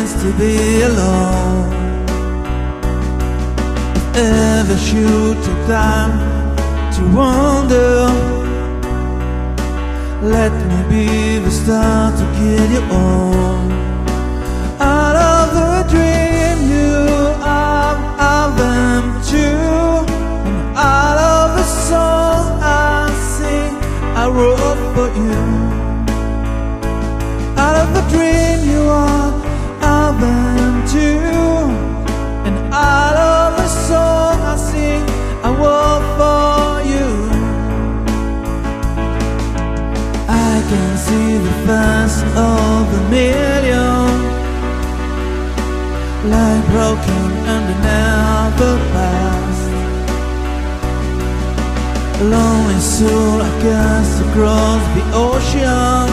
means to be alone. Ever should take time to wonder, let me be the star to get you on. Out of the dream you are, of them too. And out of the song I sing, I wrote for you. Out of the dream you are, of them too. And out of the song I sing, I wrote for you. I can see the face of a million, like broken and they never past. A lonely soul I cast across the ocean,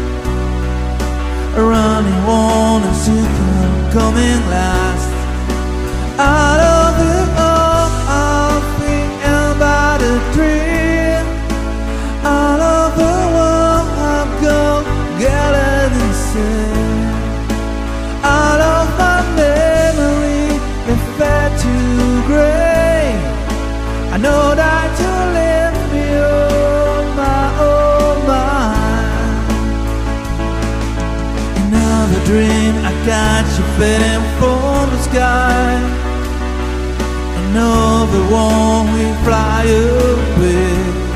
running on and secret coming last. Out of the earth I'll think about a dream. Out of the world I'll go get it insane. Out of my memory they fade to grey. I know that you left me on my own mind. Another dream I catch you fading from the sky. Another one we fly away.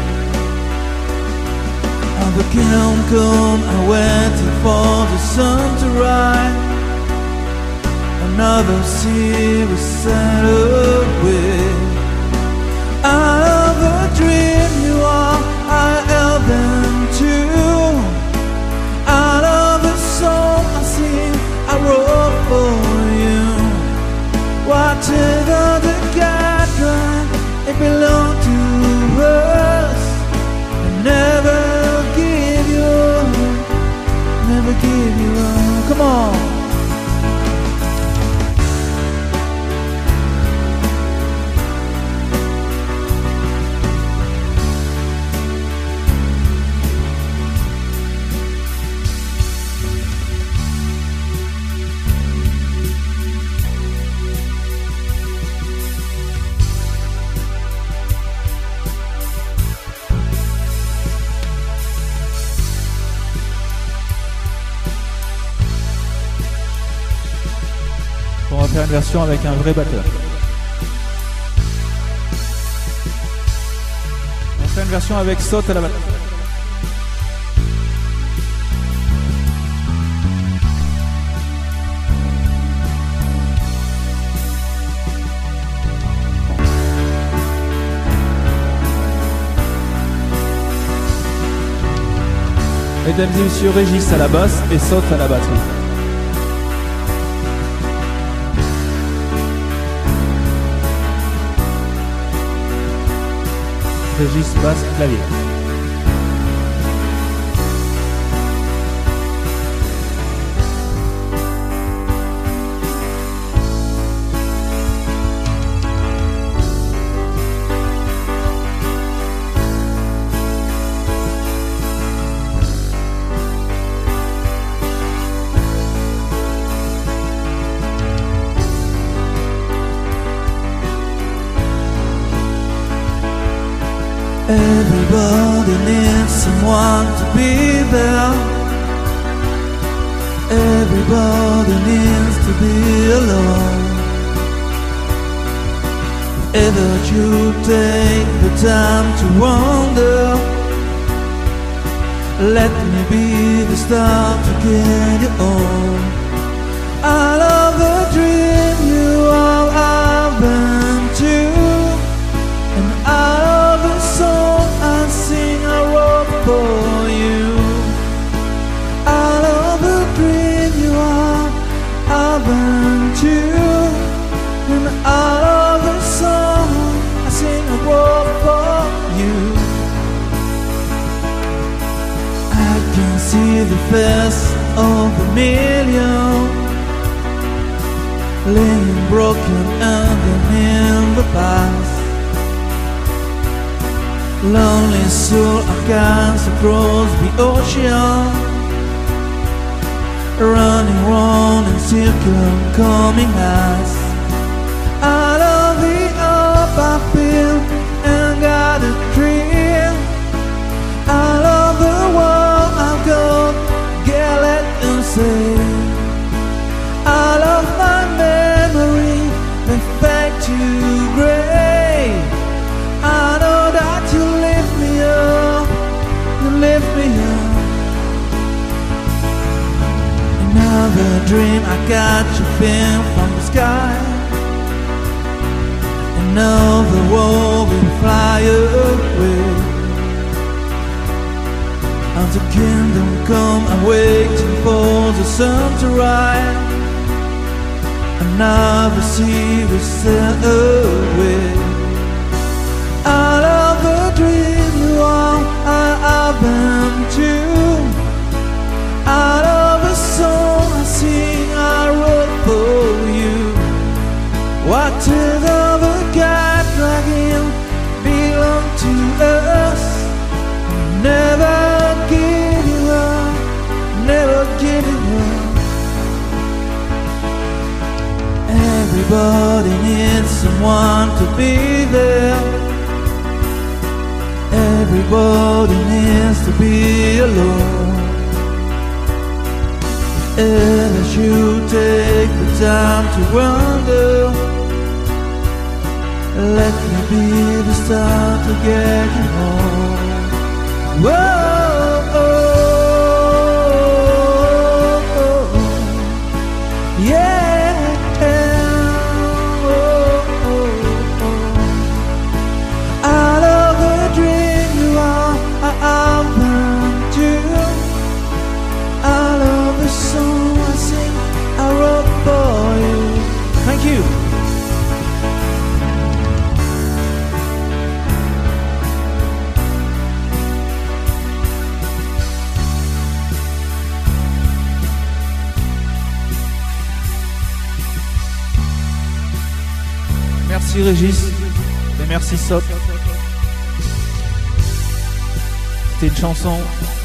The kingdom come, I waited for the sun to rise. Another sea was set away. Out of the dream you are, I held them too. Out of the song I sing, I wrote for you. Whatever the gathering, it belonged to us. And never give you up. Come on. On va faire une version avec un vrai batteur. On fait une version avec Saute à la batterie. Mesdames et messieurs, Régis à la basse et Saute à la batterie. Régis, basse, clavier. Everybody needs someone to be there. Everybody needs to be alone. If ever you take the time to wonder, let me be the star to get you on. I love the dream you all have been to. And out of the song I sing I wrote for you. Out of the dream you are open to. And out of the song I sing I wrote for you. I can see the face of a million laying broken in the past. Lonely soul I cast across the ocean, running round in circles circle coming last. Out of the up I feel and got a dream. Out of the world I've got, yeah, let them say. Out of my memory, they fade to grey. I know that you lift me up, you lift me up. Another dream, I got you film from the sky. Another world will fly away. As the kingdom come, I'm waiting for the sun to rise. Another sea will sail away. Out of the dream you are, I've been too. Out of the song I sing, I wrote for you. What is of a God dragging belong to us. Never give you up, never give you up. Everybody needs someone to be there. Everybody needs to be alone. As you take the time to wonder, let me be the start to get you home. Whoa, oh, oh, oh. Yeah, oh, oh, oh. Out of a dream you are, I've been too. Out of the song I sing, I wrote for you. Thank you. Merci Régis et merci Sop. C'était une chanson